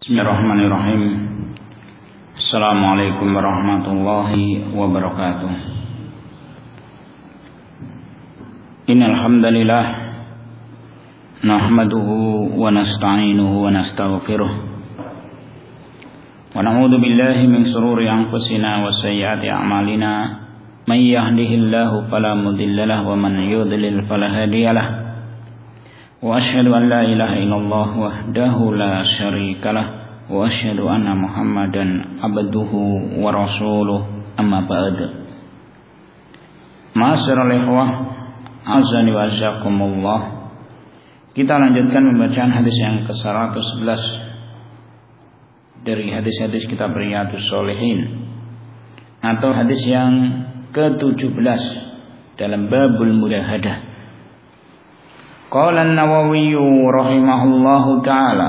Bismillahirrahmanirrahim. Assalamualaikum warahmatullahi wabarakatuh. Innal hamdalillah nahmaduhu wa nasta'inuhu wa nastaghfiruh wa na'udzu billahi min shururi anfusina wa sayyiati a'malina may yahdihillahu fala mudilla lahu wa man yudlil fala hadiyalah. Wa asyhadu an la ilaha illallah wahdahu la syarika lah wa asyhadu anna Muhammadan abduhu wa rasuluh amma ba'd. Ma'asyiral ikhwah azani wa jazakumullah. Kita lanjutkan pembacaan hadis yang ke-111 dari hadis-hadis kitab Riyadhus Shalihin atau hadis yang ke-17 dalam babul mudahadah. Qala an-Nawawi rahimahullahu ta'ala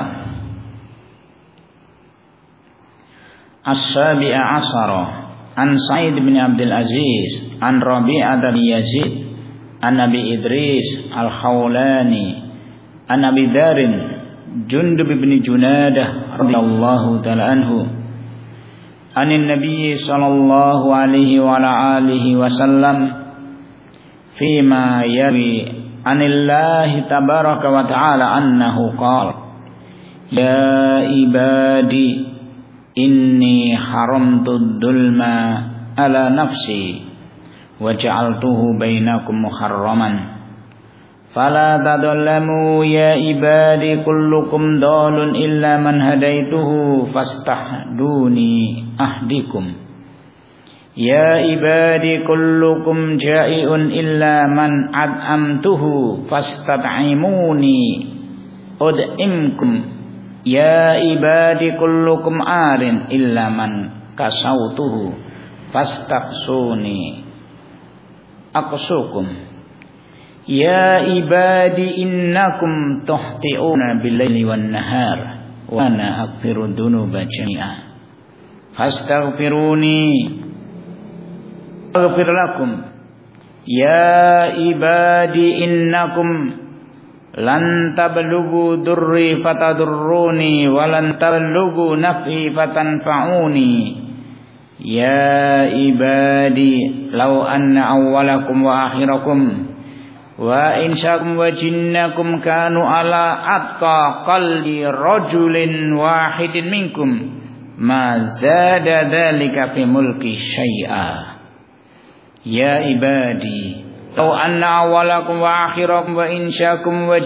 As-sabi'a asara an Sa'id bin Abdul Aziz an Rabi'ah bin Yazid an Abi Idris al-Khawlani an Abi Dharin Jundub bin Junadah radhiyallahu ta'ala anhu anin Nabi sallallahu alaihi wa alihi wasallam fima yawi anillahi tabaraka wa ta'ala annahu qala ya ibadi inni haramtu dzulma ala nafsi wa ja'altuhu bainakum muharraman fala tadhallamu ya ibadi kullukum dalun illa man hadaituhu fastahduni ahdikum. Ya ibadi kullukum ja'iun illa man ad'amtuhu fastad'imuni ud'imkum. Ya ibadi kullukum arin illa man kasautuhu fastaqsuni aqsukum. Ya ibadi innakum tuhti'una bil-laili wan-nahar wa ana aghfiru dzunuba jami'a fastaghfiruni aghfir lakum. Ya ibadi innakum lan tablughu durri fatadurruni wa lan tablughu naf'i fatanfa'uni. Ya ibadi law anna awwalakum wa akhirakum wa insyakum wa jinnakum kanu ala atqa qalbi rajulin wahidin minkum ma zada dzalika fi mulki syai'a. Ya ibadi law anna awwalakum wa akhirakum wa insyakum wa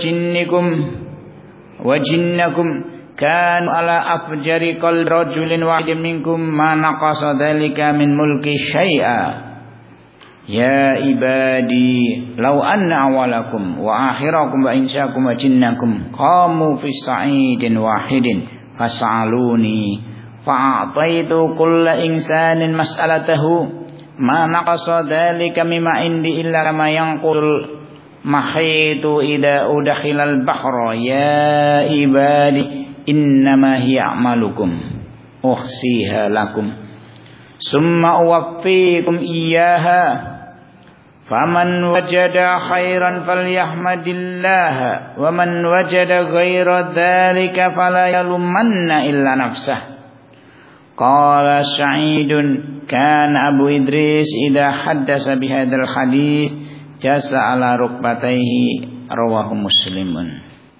jinnakum kanu ala afjari qalbi rajulin wahidin minkum ma naqasa dzalika min mulki syai'a. Ya ibadi law anna awwalakum wa akhirakum wa insyakum wa jinnakum qamu fi sa'idin wahidin fas'aluni fa'ataitu kulla insanin mas'alatahu ma naqasa dzalika mimma indi illa kama yanqul mahitu idza udkhilal bahra. Ya ibadi innama hiya a'malukum uhsiha lakum summa uwaffikum iyyaha faman wajada khairan falyahmadillah wa man wajada ghaira dzalika fala yalumanna illa nafsah. Qala Sa'idun kana Abu Idris idza haddasa bihadzal hadis jasa ala rukbatayhi rawahu Muslimun.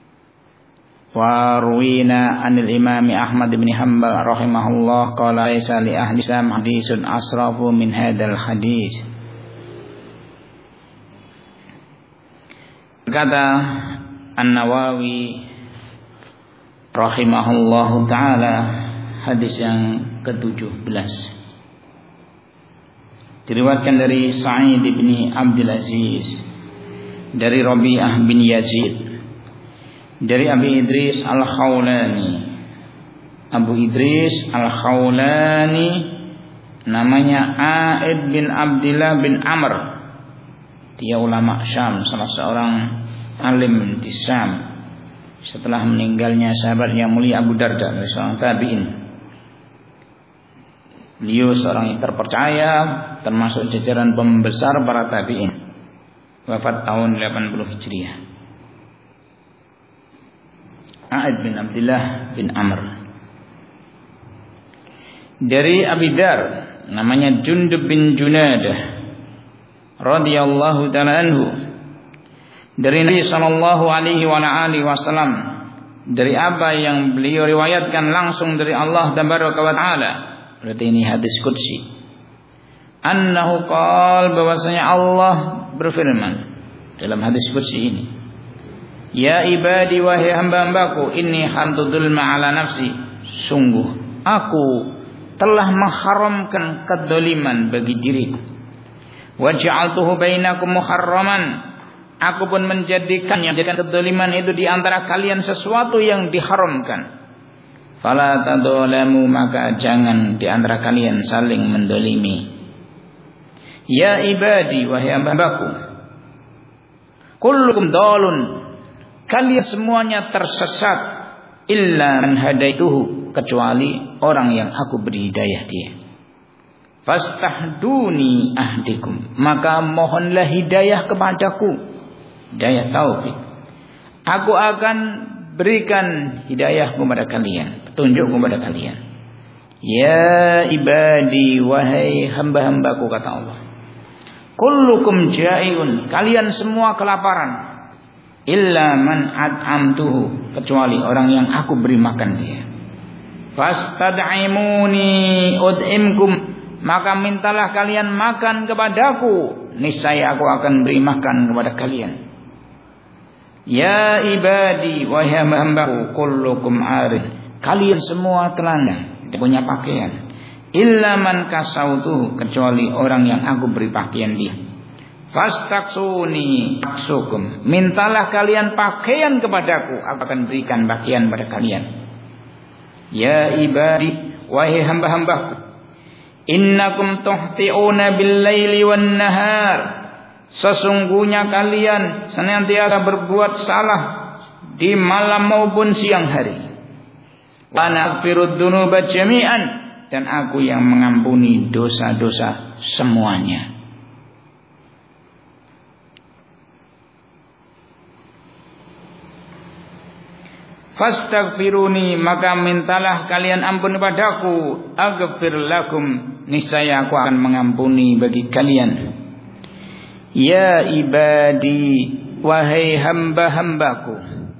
Wa ruwina anil Imam Ahmad bin Hanbal rahimahullah qala laysa li ahli Islam hadisun asrafu min hadzal hadis. Kata An-Nawawi rahimahullahu taala hadis yang ke-17 diriwayatkan dari Sa'id bin Abdul Aziz dari Rabi'ah bin Yazid dari Abi Idris al-Khawlani. Abu Idris al-Khawlani namanya A'id bin Abdullah bin Amr. Dia ulama Syam, salah seorang alim di Syam setelah meninggalnya sahabat yang mulia Abu Darda, seorang tabi'in. Beliau seorang yang terpercaya termasuk jajaran pembesar para tabi'in. Wafat tahun 80 Hijriah. A'id bin Abdullah bin Amr. dari Abi Dar, namanya Jundub bin Junadah radhiyallahu ta'ala anhu, dari Nabi sallallahu alaihi wasallam, dari apa yang beliau riwayatkan langsung dari Allah tabaraka wa taala. Berarti ini hadis qudsi. Annahu qala, bahwasanya Allah berfirman dalam hadis qudsi ini, ya ibadi, wahai hamba-hambaku, inni haramtu dzulma ala nafsi, sungguh aku telah mengharamkan kedzaliman bagi diriku. Wa ja'altuhu bainakum muharraman, aku pun menjadikan kedzaliman itu di antara kalian sesuatu yang diharamkan. Fala tadzalamu, maka jangan di antara kalian saling mendolimi. Ya ibadi, wahai hamba-hambaku, kullukum dalun, kalian semuanya tersesat, illa man hadaituhu, kecuali orang yang aku beri hidayah dia. Fastahduni ahdikum, maka mohonlah hidayah kepadaku, hidayah taufik. Aku akan berikan hidayah kepada kalian, petunjuk kepada kalian. Ya ibadi, wahai hamba-hambaku, kata Allah, kullukum ja'iun, kalian semua kelaparan, illa man at'amtuhu, kecuali orang yang aku beri makan dia. Fastad'imuni ud'imkum, maka mintalah kalian makan kepadaku, niscaya aku akan beri makan kepada kalian. Ya ibadi, wahai hamba-hambaku, kullukum arid, kalian semua telanjang, tidak punya pakaian. Illa man kasautuhu, kecuali orang yang aku beri pakaian dia. Fastaksuni aksukum, mintalah kalian pakaian kepadaku, aku akan berikan pakaian pada kalian. Ya ibadi, wahai hamba-hambaku, innakum tuhti'una bil-laili wan-nahar, sesungguhnya kalian senantiasa berbuat salah di malam maupun siang hari. Wa naghfirud dzunuba jami'an, dan aku yang mengampuni dosa-dosa semuanya. Fastaghfiruni, maka mintalah kalian ampun padaku, aghfir lakum, niscaya aku akan mengampuni bagi kalian. Ya ibadi, wahai hamba-hambaku,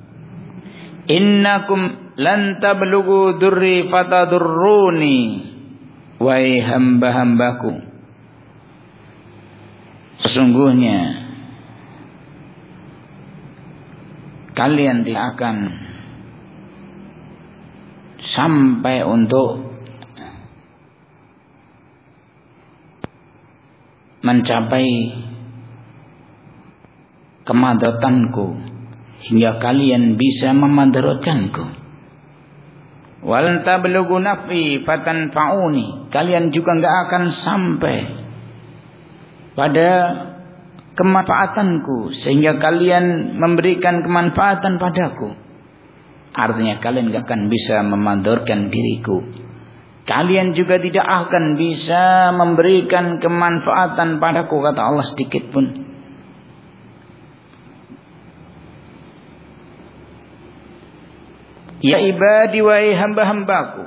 innakum lan tablughu durri fatadurruni, wahai hamba-hambaku, sesungguhnya kalian tidak akan sampai untuk mencapai kemadatanku hingga kalian bisa memadaratkanku. Walan tablughu nafi fatanfa'uni, kalian juga enggak akan sampai pada kemanfaatanku sehingga kalian memberikan kemanfaatan padaku. Artinya kalian enggak akan bisa memandarkan diriku. Kalian juga tidak akan bisa memberikan kemanfaatan padaku, kata Allah, sedikit pun. Ya ibadi, wahai hamba-hambaku,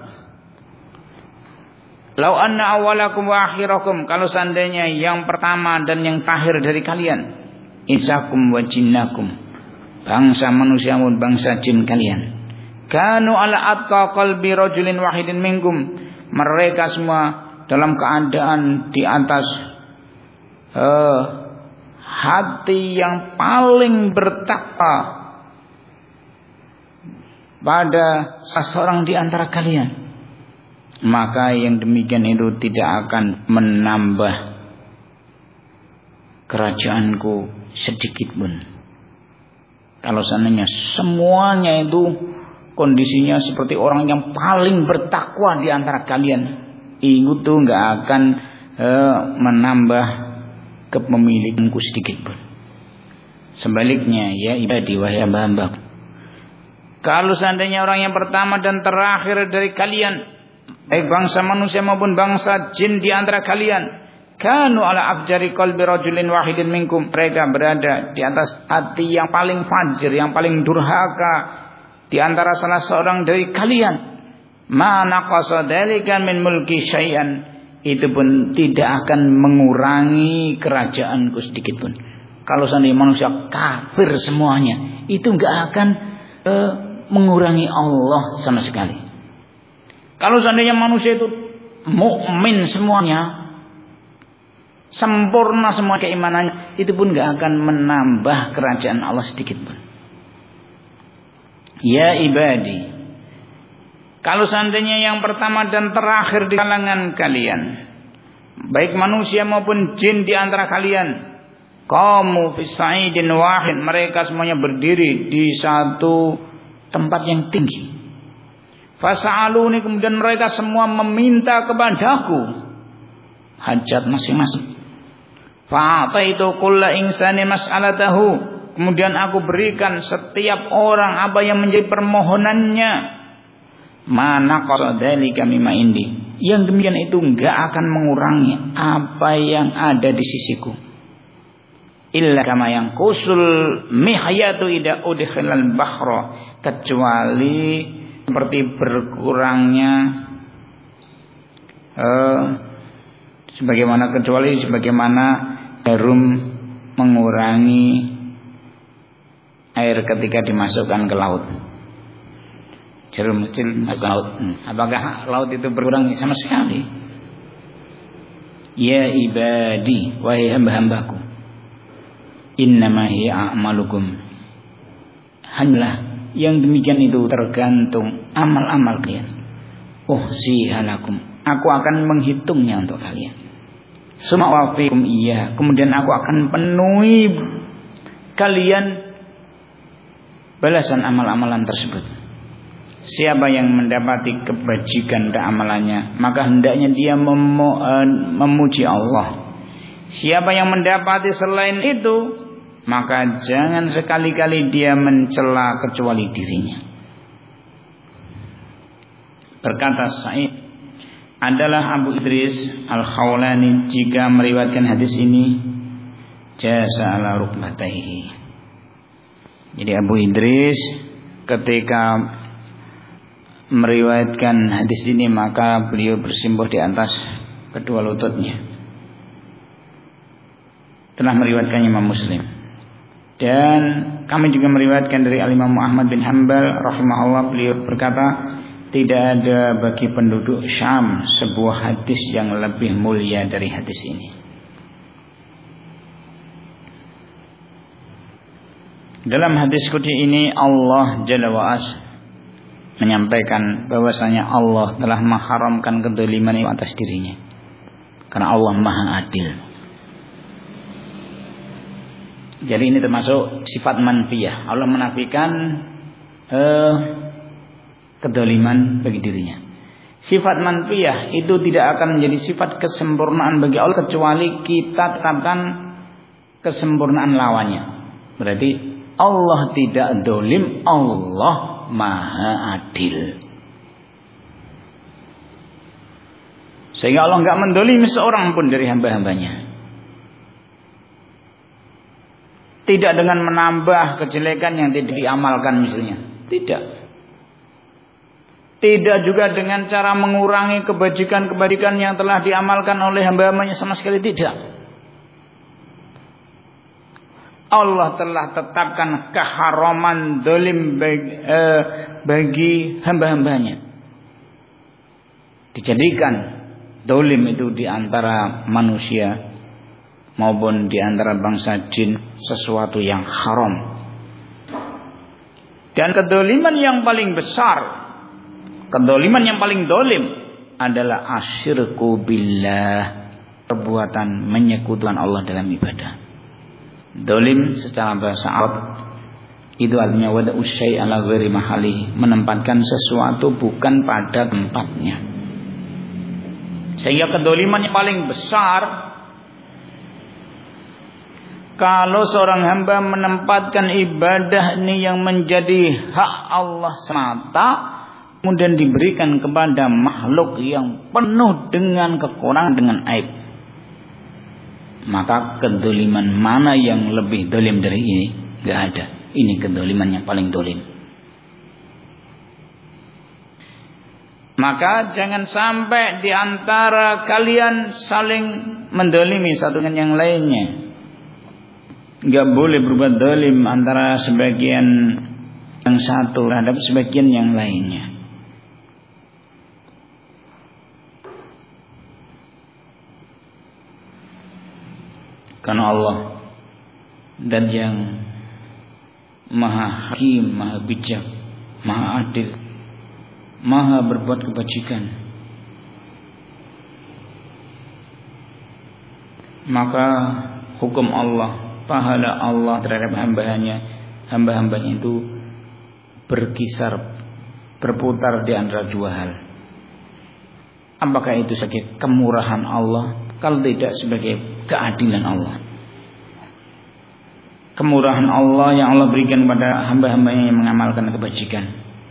lau anna awalakum wa akhirakum, kalau seandainya yang pertama dan yang terakhir dari kalian, insakum wa jinnakum, bangsa manusia maupun bangsa jin kalian, kanu ala atqa qalbi rajulin wahidin minkum, mereka semua dalam keadaan di atas hati yang paling bertakwa pada seseorang di antara kalian, maka yang demikian itu tidak akan menambah kerajaanku sedikit pun. Kalau seandainya semuanya itu kondisinya seperti orang yang paling bertakwa di antara kalian, itu nggak akan menambah kepemilikanku sedikit pun. Sebaliknya, ya ibadi, wahai hamba-hambaku, kalau seandainya orang yang pertama dan terakhir dari kalian, baik bangsa manusia maupun bangsa jin di antara kalian, kanu ala afjari qalbi rajulin wahidin minkum, mereka berada di atas hati yang paling fajir, yang paling durhaka di antara salah seorang dari kalian, ma naqasa dzalika min mulki syai'an, itu pun tidak akan mengurangi kerajaanku sedikit pun. Kalau seandainya manusia kafir semuanya, itu enggak akan mengurangi Allah sama sekali. Kalau seandainya manusia itu mukmin semuanya, sempurna semua keimanannya, itu pun enggak akan menambah kerajaan Allah sedikit pun. Ya ibadi, kalau seandainya yang pertama dan terakhir di kalangan kalian, baik manusia maupun jin di antara kalian, qamu fi sa'idin wahid, mereka semuanya berdiri di satu tempat yang tinggi. Fasa'aluni, kemudian mereka semua meminta kepadaku hajat masing-masing. Fa'ataitu kulla insani mas'alatahu, kemudian aku berikan setiap orang apa yang menjadi permohonannya. Mana qasadalika mimma indi, yang demikian itu enggak akan mengurangi apa yang ada di sisiku. Illa kama yang kusul mihyatu ida udkhilal bahra, kecuali seperti berkurangnya sebagaimana jarum mengurangi air ketika dimasukkan ke laut. Jarum kecil masuk ke laut, apakah laut itu berkurang? Sama sekali. Ya ibadi, wahai hamba-hambaku, innama hiya a'malukum, hanyalah yang demikian itu tergantung amal-amal kalian. Uhsihalakum, aku akan menghitungnya untuk kalian. Summa wafikum iya, kemudian aku akan penuhi kalian balasan amal-amalan tersebut. Siapa yang mendapati kebajikan dari amalannya, maka hendaknya dia memuji Allah. Siapa yang mendapati selain itu, maka jangan sekali-kali dia mencela kecuali dirinya. Berkata Sa'id adalah Abu Idris Al-Khawlani, jika meriwayatkan hadis ini jasa ala rukbatayhi. Jadi Abu Idris ketika meriwayatkan hadis ini, maka beliau bersimpuh di atas kedua lututnya. Telah meriwayatkannya Imam Muslim. Dan kami juga meriwayatkan dari Al-Imam Ahmad bin Hanbal rahimahullah, beliau berkata, tidak ada bagi penduduk Syam sebuah hadis yang lebih mulia dari hadis ini. Dalam hadis qudsi ini Allah Jalla wa As menyampaikan bahwasanya Allah telah mengharamkan kedzaliman itu atas dirinya, karena Allah Maha Adil. Jadi ini termasuk sifat manfiyah. Allah menafikan kedzaliman bagi dirinya. Sifat manfiyah itu tidak akan menjadi sifat kesempurnaan bagi Allah kecuali kita tetapkan kesempurnaan lawannya. Berarti Allah tidak dolim, Allah Maha Adil. Sehingga Allah enggak mendolimi seorang pun dari hamba-hambanya. Tidak dengan menambah kejelekan yang tidak diamalkan misalnya. Tidak. Tidak juga dengan cara mengurangi kebajikan-kebajikan yang telah diamalkan oleh hamba-hambanya, sama sekali tidak. Allah telah tetapkan keharaman dolim bagi hamba-hambanya. Dijadikan dolim itu di antara manusia maupun di antara bangsa jin sesuatu yang haram. Dan kedoliman yang paling besar, kedoliman yang paling dolim adalah asyirku billah, perbuatan menyekutukan Allah dalam ibadah. Dolim secara bahasa Arab itu artinya wada'u syai' ala ghairi mahali, menempatkan sesuatu bukan pada tempatnya. Sehingga kedoliman yang paling besar, kalau seorang hamba menempatkan ibadah ini yang menjadi hak Allah semata, kemudian diberikan kepada makhluk yang penuh dengan kekurangan, dengan aib, maka kedoliman mana yang lebih dolim dari ini? Gak ada. Ini kedoliman yang paling dolim. Maka jangan sampai di antara kalian saling mendolimi satu dengan yang lainnya. Enggak boleh berbuat dolim antara sebagian yang satu terhadap sebagian yang lainnya. Karena Allah dan yang Maha Hakim, Maha Bijak, Maha Adil, Maha berbuat kebajikan. Maka hukum Allah, pahala Allah terhadap hamba-hambanya itu berkisar, berputar di antara dua hal. Apakah itu sebagai kemurahan Allah, kalau tidak sebagai keadilan Allah. Kemurahan Allah yang Allah berikan kepada hamba-hambanya yang mengamalkan kebajikan.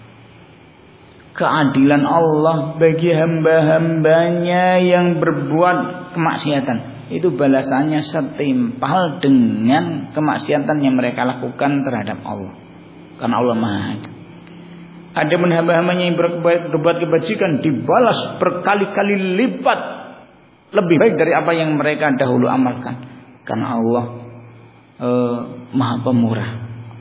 Keadilan Allah bagi hamba-hambanya yang berbuat kemaksiatan. Itu balasannya setimpal dengan kemaksiatan yang mereka lakukan terhadap Allah. Karena Allah Maha Adil. Adapun hamba-hambanya yang berbuat kebajikan dibalas berkali-kali lipat lebih baik dari apa yang mereka dahulu amalkan. Karena Allah Maha Pemurah.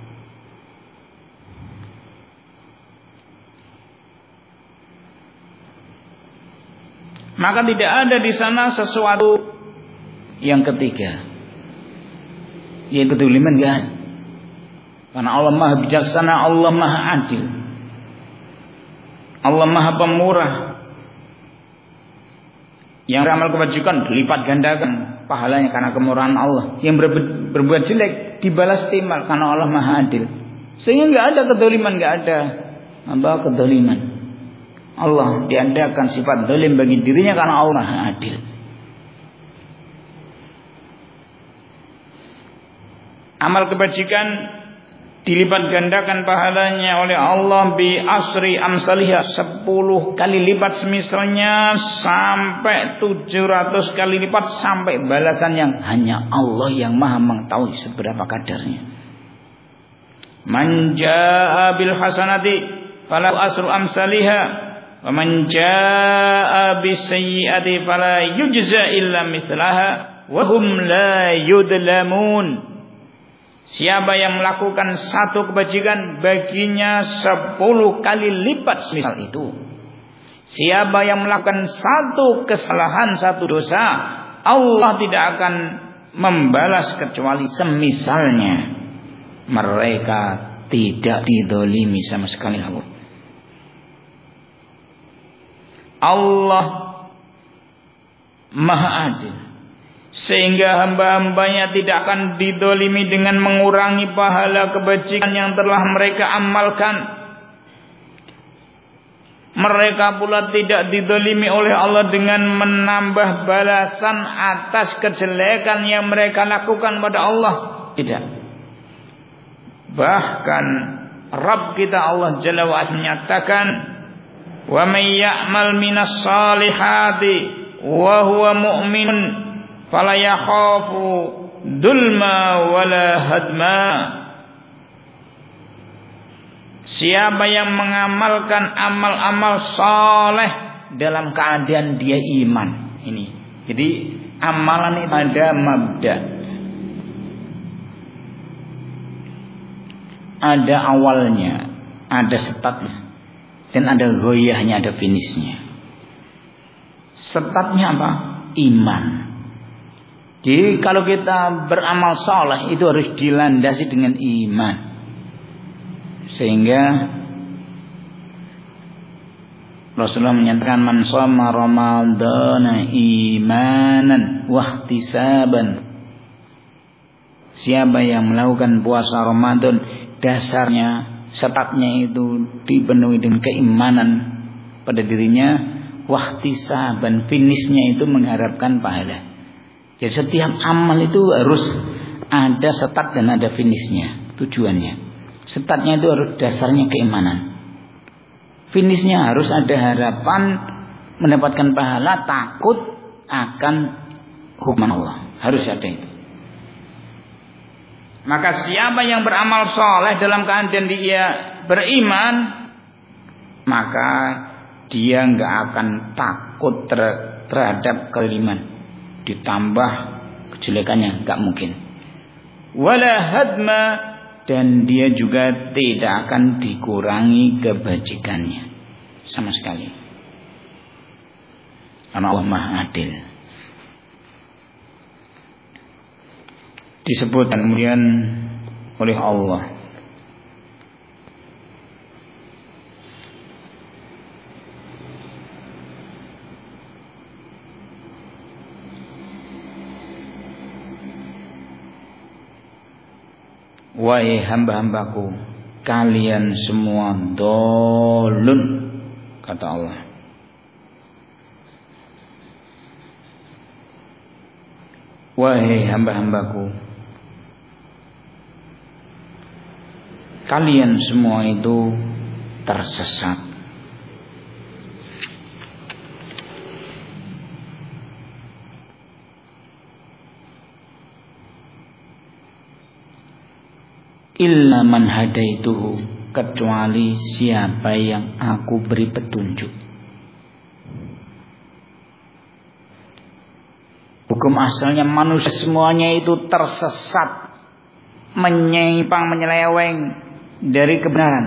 Maka tidak ada di sana sesuatu yang ketiga, yaitu kedoliman, enggak. Karena Allah Maha Bijaksana, Allah Maha Adil, Allah Maha Pemurah. Yang beramal kebajikan dilipat gandakan pahalanya karena kemurahan Allah. Yang berbuat jelek dibalas timbal karena Allah Maha Adil. Sehingga enggak ada kedoliman, enggak ada kedoliman. Allah diadakan sifat dolim bagi dirinya karena Allah Maha Adil. Amal kebajikan dilipat gandakan pahalanya oleh Allah bi asri amsalihah, 10 kali lipat semisalnya, sampai 700 kali lipat, sampai balasan yang hanya Allah yang Maha mengetahui seberapa kadarnya. Man jaa bil hasanati falahu asru amsalihah wa man jaa bis sayyiati fala yujza illa mislaha wa hum la yudlamun. Siapa yang melakukan satu kebajikan, baginya 10 kali lipat semisal itu. Siapa yang melakukan satu kesalahan, satu dosa, Allah tidak akan membalas kecuali semisalnya. Mereka tidak didolimi sama sekali Allah. Allah Maha Adil, sehingga hamba-hambanya tidak akan didolimi dengan mengurangi pahala kebajikan yang telah mereka amalkan. Mereka pula tidak didolimi oleh Allah dengan menambah balasan atas kejelekan yang mereka lakukan pada Allah. Tidak. Bahkan Rabb kita Allah Jalla wa'ala menyatakan, wa may ya'mal minas salihati wa huwa mu'minun fala yakhafu dulma wala hadma. Siapa yang mengamalkan amal-amal saleh dalam keadaan dia iman. Ini. Jadi amalan itu ada mabda, ada awalnya, ada startnya, dan ada goyahnya, ada finishnya. Startnya apa? Iman. Jadi kalau kita beramal saleh itu harus dilandasi dengan iman. Sehingga Rasulullah menyatakan, man shoma ramadhana imanan wahtisaban. Siapa yang melakukan puasa Ramadan, dasarnya, startnya itu dipenuhi dengan keimanan pada dirinya, wahtisaban, finishnya itu mengharapkan pahala. Jadi setiap amal itu harus ada start dan ada finishnya, tujuannya. Startnya itu harus dasarnya keimanan. Finishnya harus ada harapan mendapatkan pahala, takut akan hukuman Allah. Harus ada itu. Maka siapa yang beramal soleh dalam keadaan dia beriman, maka dia nggak akan takut terhadap kezaliman, ditambah kejelekannya nggak mungkin. Wala hadma, dan dia juga tidak akan dikurangi kebajikannya sama sekali. Karena Allah Maha Adil. Disebut kemudian oleh Allah, wahai hamba-hambaku, kalian semua dolun, kata Allah. Wahai hamba-hambaku, kalian semua itu tersesat. Illa man hadaituhu, kecuali siapa yang aku beri petunjuk. Hukum asalnya manusia semuanya itu tersesat, menyimpang, menyeleweng dari kebenaran,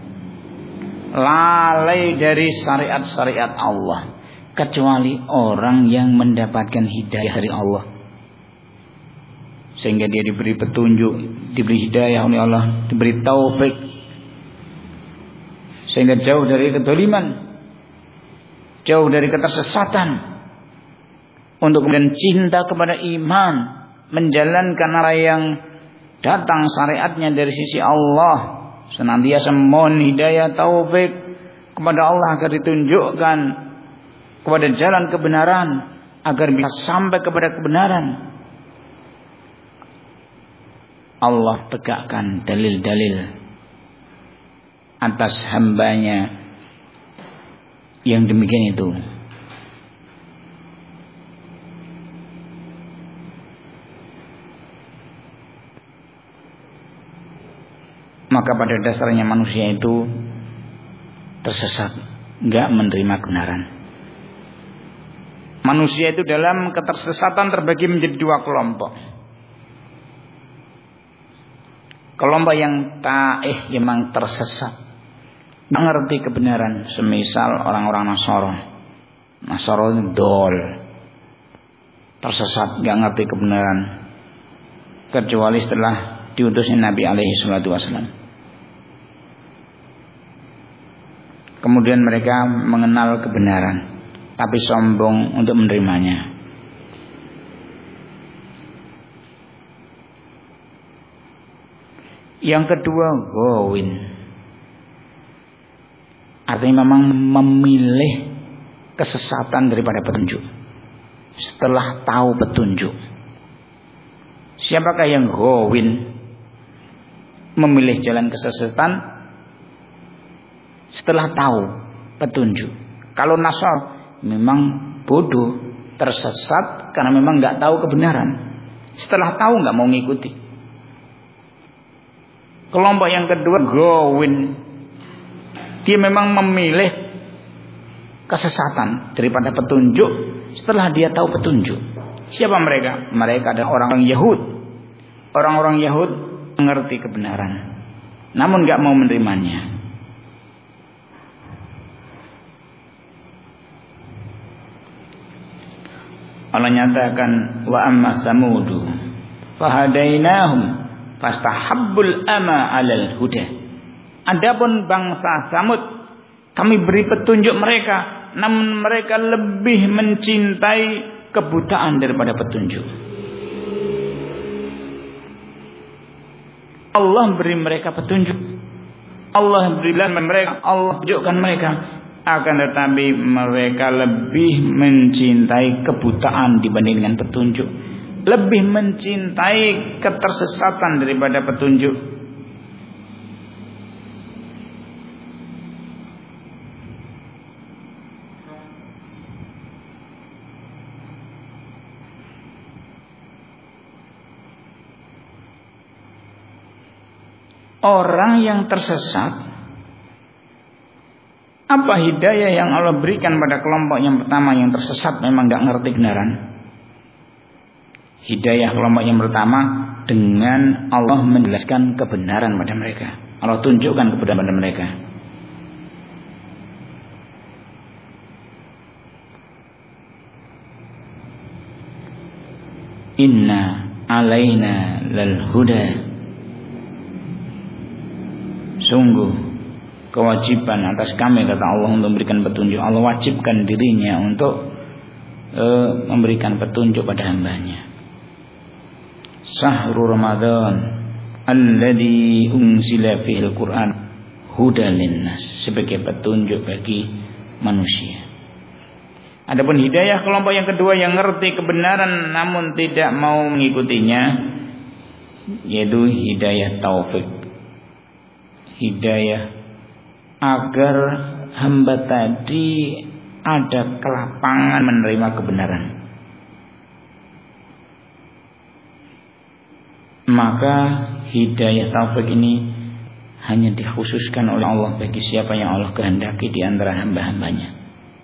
lalai dari syariat-syariat Allah, kecuali orang yang mendapatkan hidayah dari Allah, sehingga dia diberi petunjuk, diberi hidayah oleh Allah, diberi taufik, sehingga jauh dari kedzaliman, jauh dari ketersesatan, untuk kemudian cinta kepada iman, menjalankan arah yang datang syariatnya dari sisi Allah, senantiasa mohon hidayah taufik kepada Allah agar ditunjukkan kepada jalan kebenaran, agar bisa sampai kepada kebenaran. Allah tegakkan dalil-dalil atas hambanya yang demikian itu. Maka pada dasarnya manusia itu tersesat, enggak menerima kebenaran. Manusia itu dalam ketersesatan terbagi menjadi dua kelompok. Kelompok yang taih, memang tersesat, enggak ngerti kebenaran, semisal orang-orang Nasara. Nasara itu dol, tersesat, enggak ngerti kebenaran, kecuali setelah diutusnya Nabi alaihi salatu wasallam. Kemudian mereka mengenal kebenaran, tapi sombong untuk menerimanya. Yang kedua, gawin, artinya memang memilih kesesatan daripada petunjuk setelah tahu petunjuk. Siapakah yang gawin, memilih jalan kesesatan setelah tahu petunjuk? Kalau Nasr memang bodoh, tersesat karena memang nggak tahu kebenaran. Setelah tahu nggak mau ngikuti. Kelompok yang kedua, gawin, dia memang memilih kesesatan daripada petunjuk setelah dia tahu petunjuk. Siapa mereka? Mereka adalah orang-orang Yahud. Orang-orang Yahud mengerti kebenaran, namun nggak mau menerimanya. Allah nyatakan, wa amma samudu fahadainahum fastahabbul ama 'alal huda. Adapun bangsa Samud, kami beri petunjuk mereka, namun mereka lebih mencintai kebutaan daripada petunjuk. Allah beri mereka petunjuk, Allah berilah mereka, Allah tunjukkan mereka, akan tetapi mereka lebih mencintai kebutaan dibandingkan petunjuk, lebih mencintai ketersesatan daripada petunjuk. Orang yang tersesat Apa hidayah yang Allah berikan pada kelompok yang pertama yang tersesat, memang gak ngerti kebenaran? Hidayah kelompok yang pertama dengan Allah menjelaskan kebenaran pada mereka. Allah tunjukkan kepada mereka. Inna alaina lal huda. Sungguh kewajiban atas kami, kata Allah, untuk memberikan petunjuk. Allah wajibkan dirinya untuk memberikan petunjuk pada hambanya. Syahrul Ramadan alladzi unzila fihil Qur'an hudan linnas, sebagai petunjuk bagi manusia. Adapun hidayah kelompok yang kedua yang ngerti kebenaran namun tidak mau mengikutinya, yaitu hidayah taufik. Hidayah agar hamba tadi ada kelapangan menerima kebenaran. Maka hidayah taufik ini hanya dikhususkan oleh Allah bagi siapa yang Allah kehendaki di antara hamba-hambanya.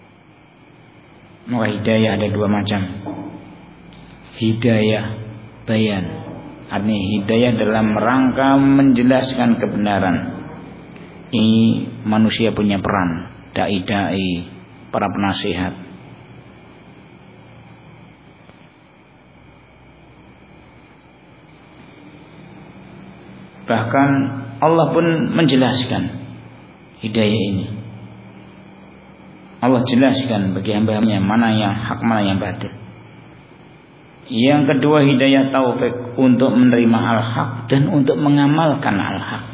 Maka hidayah ada dua macam. Hidayah bayan, artinya hidayah dalam rangka menjelaskan kebenaran. Ini manusia punya peran, dai-dai, para penasihat. Bahkan Allah pun menjelaskan hidayah ini. Allah jelaskan bagi hamba-hambanya mana yang hak, mana yang batil. Yang kedua hidayah taufik, untuk menerima al-haq dan untuk mengamalkan al-haq.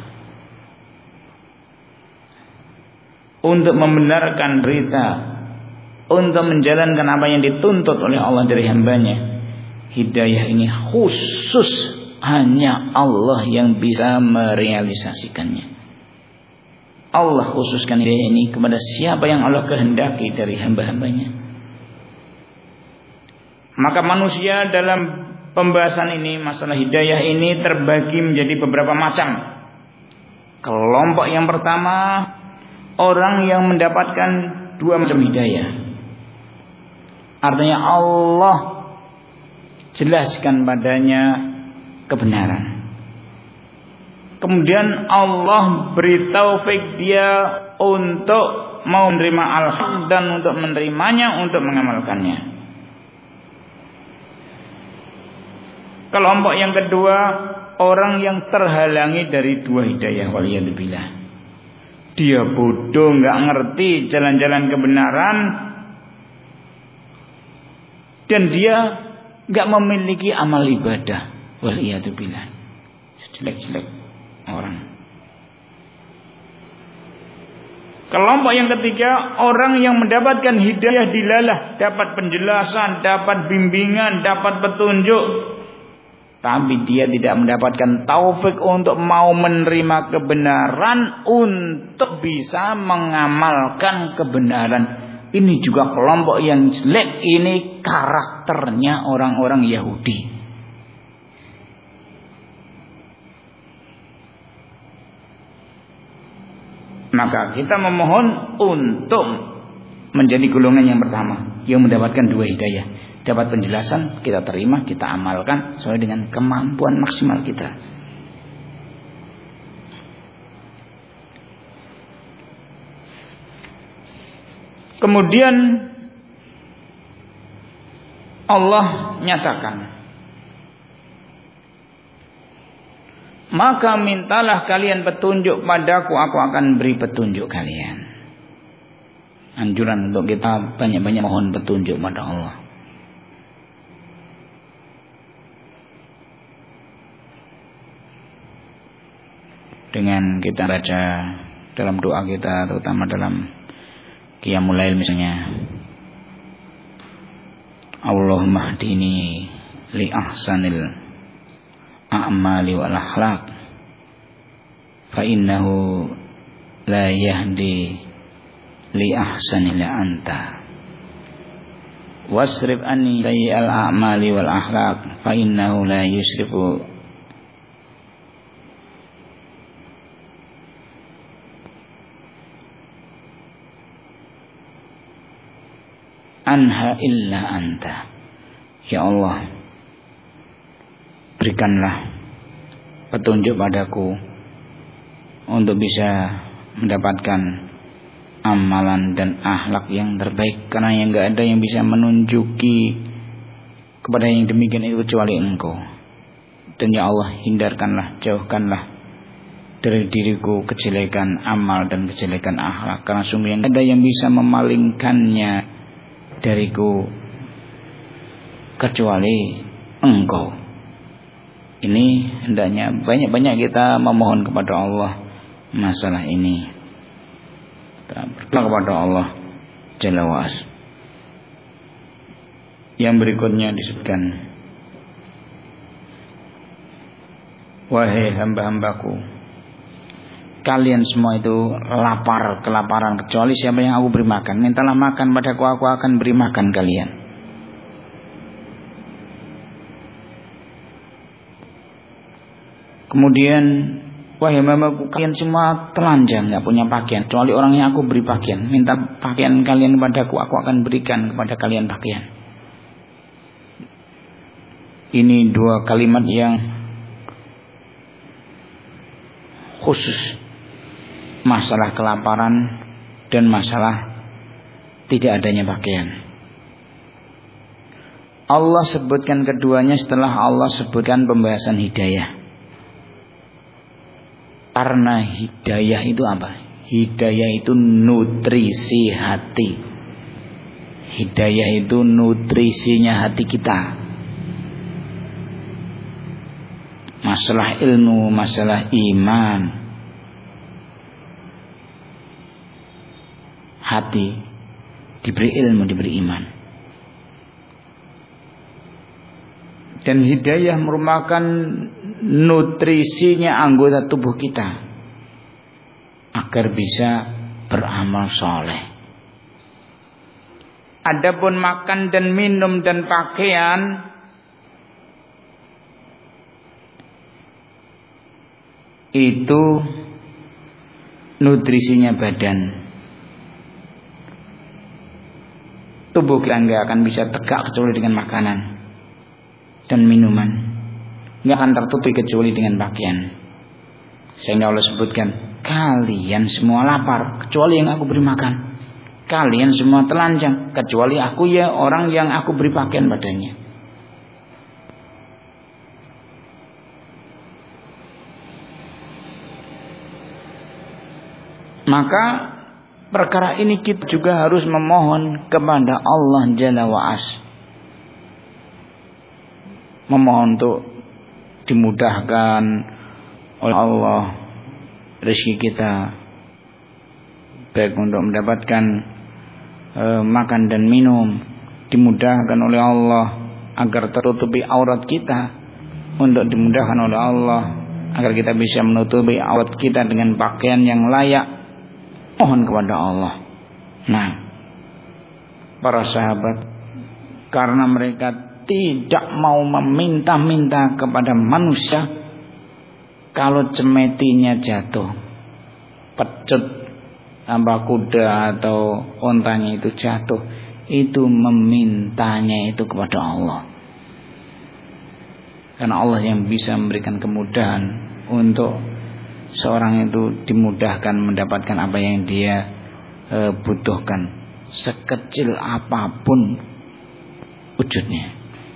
Untuk membenarkan berita, untuk menjalankan apa yang dituntut oleh Allah dari hambanya. Hidayah ini khusus hanya Allah yang bisa merealisasikannya. Allah khususkan hidayah ini kepada siapa yang Allah kehendaki dari hamba-hambanya. Maka manusia dalam pembahasan ini, masalah hidayah ini terbagi menjadi beberapa macam. Kelompok yang pertama, orang yang mendapatkan dua macam hidayah. Artinya Allah jelaskan padanya kebenaran. Kemudian Allah beri taufik dia untuk mau menerima al-haq dan untuk menerimanya, untuk mengamalkannya. Kelompok yang kedua, orang yang terhalangi dari dua hidayah, waliyadzubillah. Dia bodoh, gak ngerti jalan-jalan kebenaran, dan dia gak memiliki amal ibadah, waliyadzubillah. Jelek-jelek orang. Kelompok yang ketiga, orang yang mendapatkan hidayah dilalah, dapat penjelasan, dapat bimbingan, dapat petunjuk, tapi dia tidak mendapatkan taufik untuk mau menerima kebenaran, untuk bisa mengamalkan kebenaran. Ini juga kelompok yang jelek. Ini karakternya orang-orang Yahudi. Maka kita memohon untuk menjadi golongan yang pertama, yang mendapatkan dua hidayah. Dapat penjelasan, kita terima, kita amalkan sesuai dengan kemampuan maksimal kita. Kemudian Allah nyatakan, maka mintalah kalian petunjuk padaku, aku akan beri petunjuk kalian. Anjuran untuk kita banyak-banyak mohon petunjuk pada Allah. Dengan kita baca dalam doa kita, terutama dalam Qiyamul Lail misalnya, Allahumma hdini li ahsanil a'mali wal akhlaq fa innahu la yahdi li ahsanil anta wasrif anni sayyi'al a'mali wal akhlaq fa innahu la yusrifu anha illa anta. Ya Allah, berikanlah petunjuk padaku untuk bisa mendapatkan amalan dan akhlak yang terbaik, karena yang enggak ada yang bisa menunjuki kepada yang demikian itu kecuali Engkau. Dan ya Allah, hindarkanlah, jauhkanlah dari diriku kejelekan amal dan kejelekan akhlak, karena sungguh yang ada yang bisa memalingkannya dariku kecuali Engkau. Ini hendaknya banyak-banyak kita memohon kepada Allah masalah ini. Berdoa kepada Allah Jalla wa'as. Yang berikutnya disebutkan, wahai hamba-hambaku, kalian semua itu lapar, kelaparan, kecuali siapa yang aku beri makan. Mintalah makan padaku, aku akan beri makan kalian. Kemudian, wahai hamba-hambaku, kalian semua telanjang, gak punya pakaian, kecuali orang yang aku beri pakaian. Minta pakaian kalian kepadaku, aku akan berikan kepada kalian pakaian. Ini dua kalimat yang khusus, masalah kelaparan dan masalah tidak adanya pakaian. Allah sebutkan keduanya setelah Allah sebutkan pembahasan hidayah. Karena hidayah itu apa? Hidayah itu nutrisi hati. Hidayah itu nutrisinya hati kita. Masalah ilmu, masalah iman, hati diberi ilmu, diberi iman. Dan hidayah merupakan nutrisinya anggota tubuh kita agar bisa beramal soleh. Adapun makan dan minum dan pakaian itu nutrisinya badan. Tubuh kita nggak akan bisa tegak kecuali dengan makanan dan minuman, nggak akan tertutupi kecuali dengan pakaian. Sehingga Allah sebutkan, kalian semua lapar kecuali yang aku beri makan. Kalian semua telanjang kecuali aku, ya orang yang aku beri pakaian padanya. Maka perkara ini kita juga harus memohon kepada Allah Jalla wa'as. Memohon untuk dimudahkan oleh Allah rezeki kita, baik untuk mendapatkan makan dan minum, dimudahkan oleh Allah agar tertutupi aurat kita, untuk dimudahkan oleh Allah agar kita bisa menutupi aurat kita dengan pakaian yang layak. Mohon kepada Allah. Nah, para sahabat, karena mereka tidak mau meminta-minta kepada manusia, kalau cemetinya jatuh, pecut tambah kuda atau ontanya itu jatuh, itu memintanya itu kepada Allah. Karena Allah yang bisa memberikan kemudahan untuk seorang itu dimudahkan mendapatkan apa yang dia butuhkan, sekecil apapun wujudnya.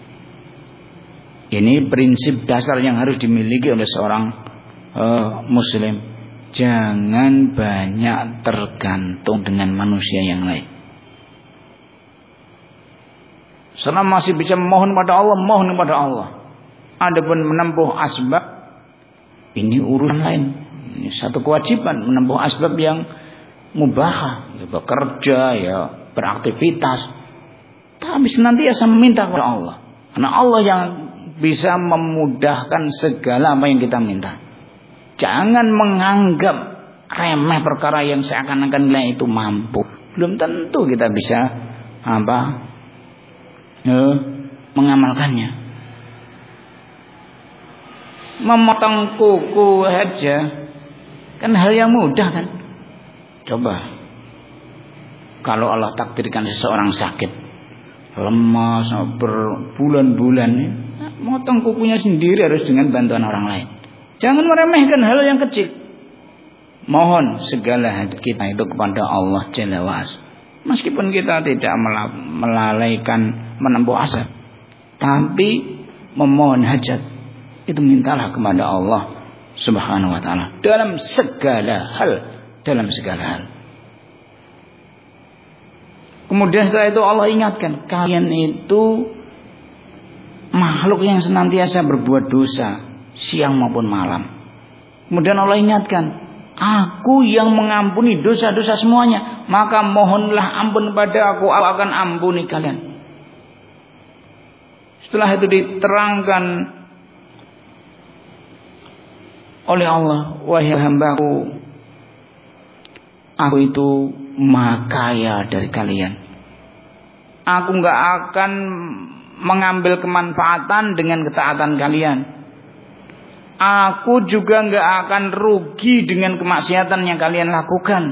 Ini prinsip dasar yang harus dimiliki oleh seorang muslim. Jangan banyak tergantung dengan manusia yang lain. Selama masih bisa memohon kepada Allah, mohon kepada Allah. Adapun menempuh asbab, ini urusan lain. Ini satu kewajiban, menempuh asbab yang mubah, ya, bekerja, ya, beraktivitas. Tapi senantiasa meminta kepada Allah. Karena Allah yang bisa memudahkan segala apa yang kita minta. Jangan menganggap remeh perkara yang seakan-akan kita itu mampu. Belum tentu kita bisa mengamalkannya. Memotong kuku saja kan hal yang mudah kan. Coba kalau Allah takdirkan seseorang sakit, lemas berbulan-bulan, motong kukunya sendiri harus dengan bantuan orang lain. Jangan meremehkan hal yang kecil. Mohon segala kita itu kepada Allah Jalla wa'ala. Meskipun kita tidak melalaikan menempuh asa, tapi memohon hajat itu mintalah kepada Allah Subhanahu wa ta'ala dalam segala hal. Kemudian setelah itu Allah ingatkan, kalian itu makhluk yang senantiasa berbuat dosa siang maupun malam. Kemudian Allah ingatkan, aku yang mengampuni dosa-dosa semuanya, maka mohonlah ampun pada aku akan ampuni kalian. Setelah itu diterangkan oleh Allah, wahai hambaku, aku itu maha kaya dari kalian. Aku gak akan mengambil kemanfaatan dengan ketaatan kalian. Aku juga gak akan rugi dengan kemaksiatan yang kalian lakukan.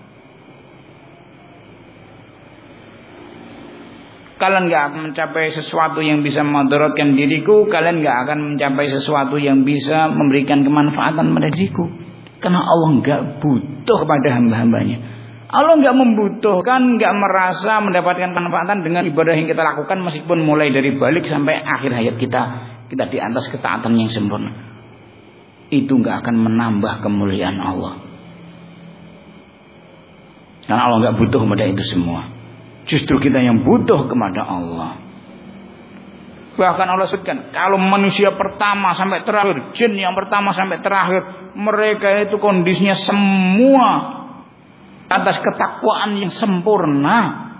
Kalian gak akan mencapai sesuatu yang bisa memudaratkan diriku. Kalian gak akan mencapai sesuatu yang bisa memberikan kemanfaatan pada diriku. Karena Allah gak butuh kepada hamba-hambanya. Allah gak membutuhkan, gak merasa mendapatkan kemanfaatan dengan ibadah yang kita lakukan, meskipun mulai dari balik sampai akhir hayat kita di atas ketaatan yang sempurna. Itu gak akan menambah kemuliaan Allah. Karena Allah gak butuh kepada itu semua. Justru kita yang butuh kepada Allah. Bahkan Allah sebutkan, kalau manusia pertama sampai terakhir, jin yang pertama sampai terakhir, mereka itu kondisinya semua atas ketakwaan yang sempurna.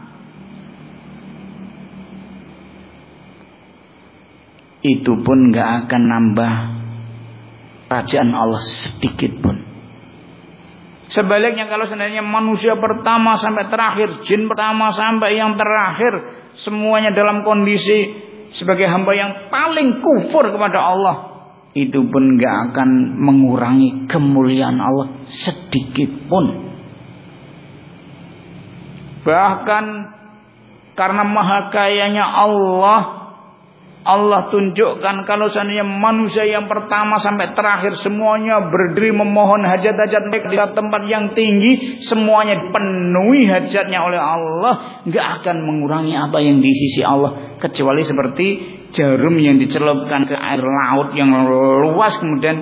Itu pun gak akan nambah kerajaan Allah sedikit pun. Sebaliknya kalau seandainya manusia pertama sampai terakhir, jin pertama sampai yang terakhir, semuanya dalam kondisi sebagai hamba yang paling kufur kepada Allah, itu pun gak akan mengurangi kemuliaan Allah sedikit pun. Bahkan karena maha kayanya Allah tunjukkan kalau seandainya manusia yang pertama sampai terakhir semuanya berdiri memohon hajat-hajat mereka di tempat yang tinggi, semuanya dipenuhi hajatnya oleh Allah, gak akan mengurangi apa yang di sisi Allah, kecuali seperti jarum yang dicelupkan ke air laut yang luas kemudian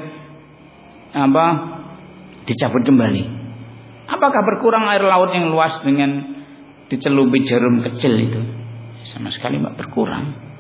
dicabut kembali. Apakah berkurang air laut yang luas dengan dicelupi jarum kecil itu? Sama sekali tidak berkurang.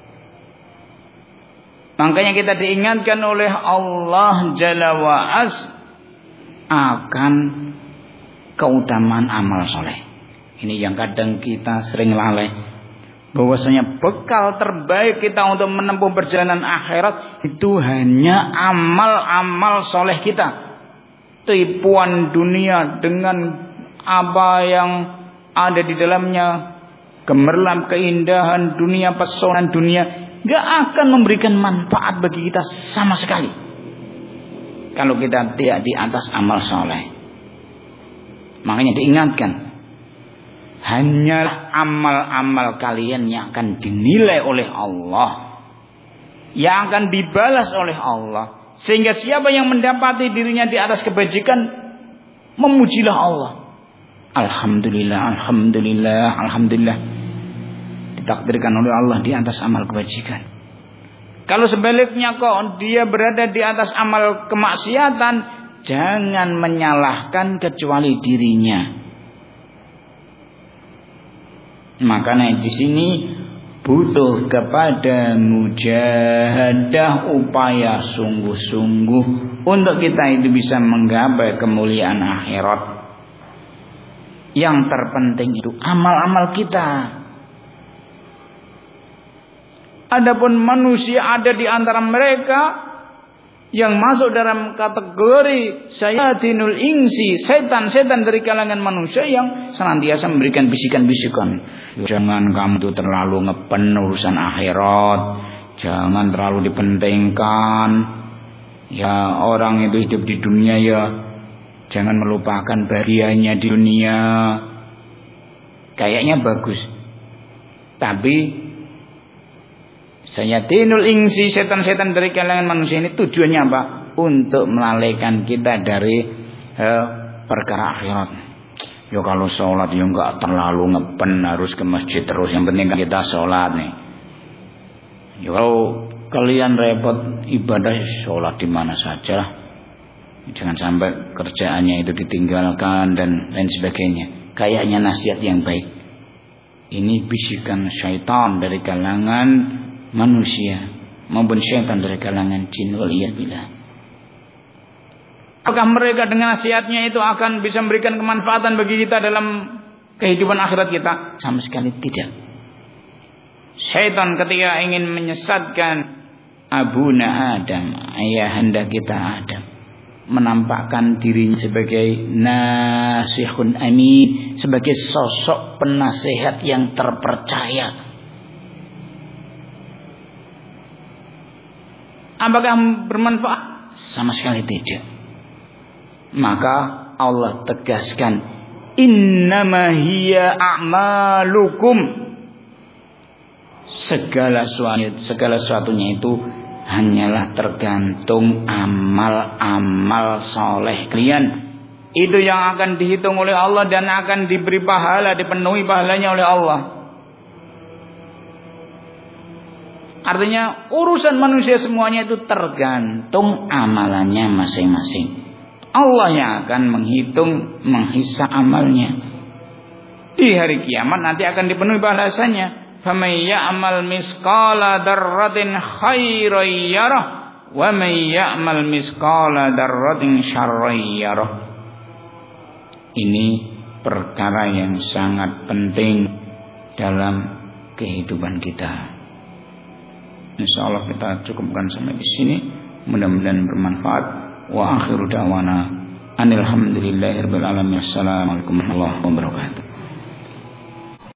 Makanya kita diingatkan oleh Allah Jalla wa'az akan keutamaan amal soleh. Ini yang kadang kita sering lalai, bahwasanya bekal terbaik kita untuk menempuh perjalanan akhirat itu hanya amal-amal soleh kita. Tipuan dunia dengan apa yang ada di dalamnya, gemerlap keindahan dunia, pesona dunia, gak akan memberikan manfaat bagi kita sama sekali kalau kita tidak di atas amal soleh. Makanya diingatkan, hanya amal-amal kalian yang akan dinilai oleh Allah, yang akan dibalas oleh Allah. Sehingga siapa yang mendapati dirinya di atas kebajikan, memujilah Allah. Alhamdulillah, alhamdulillah, alhamdulillah, ditakdirkan oleh Allah di atas amal kebajikan. Kalau sebaliknya kok dia berada di atas amal kemaksiatan, jangan menyalahkan kecuali dirinya. Makanya di sini butuh kepada mujahadah, upaya sungguh-sungguh untuk kita itu bisa menggapai kemuliaan akhirat. Yang terpenting itu amal-amal kita. Adapun manusia ada di antara mereka yang masuk dalam kategori syayatinul insi, setan-setan dari kalangan manusia yang senantiasa memberikan bisikan-bisikan. Jangan kamu tuh terlalu ngepen urusan akhirat, jangan terlalu dipentingkan. Ya orang itu hidup di dunia ya, jangan melupakan bahagianya di dunia. Kayaknya bagus, Tapi sayatinul insi, setan-setan dari kalangan manusia ini tujuannya apa? Untuk melalaikan kita dari perkara akhirat. Ya kalau sholat ya enggak terlalu ngepen harus ke masjid terus, yang penting kita sholat nih. Ya kalau kalian repot ibadah, sholat di mana saja. Jangan sampai kerjaannya itu ditinggalkan dan lain sebagainya. Kayaknya nasihat yang baik. Ini bisikan syaitan dari kalangan manusia maupun syaitan dari kalangan jin, waliyadzubillah. Apakah mereka dengan nasihatnya itu akan bisa memberikan kemanfaatan bagi kita dalam kehidupan akhirat kita? Sama sekali tidak. Syaitan ketika ingin menyesatkan abuna Adam, ayahanda kita Adam, menampakkan dirinya sebagai nasihun amin, sebagai sosok penasehat yang terpercaya. Apakah bermanfaat? Sama sekali tidak. Maka Allah tegaskan, innama hiya a'malukum. Segala sesuatunya itu hanyalah tergantung amal-amal soleh kalian. Itu yang akan dihitung oleh Allah dan akan diberi pahala, dipenuhi pahalanya oleh Allah. Artinya urusan manusia semuanya itu tergantung amalannya masing-masing. Allah yang akan menghitung, menghisab amalnya. Di hari kiamat nanti akan dipenuhi balasannya. Faman ya'mal misqala dzarratin khairan yarah wa man ya'mal misqala dzarratin syarran yarah. Ini perkara yang sangat penting dalam kehidupan kita. Insyaallah kita cukupkan sampai di sini. Mudah-mudahan bermanfaat. Wa akhiru da'wana anil hamdulillahirabbil alamin. Assalamualaikum warahmatullahi wabarakatuh.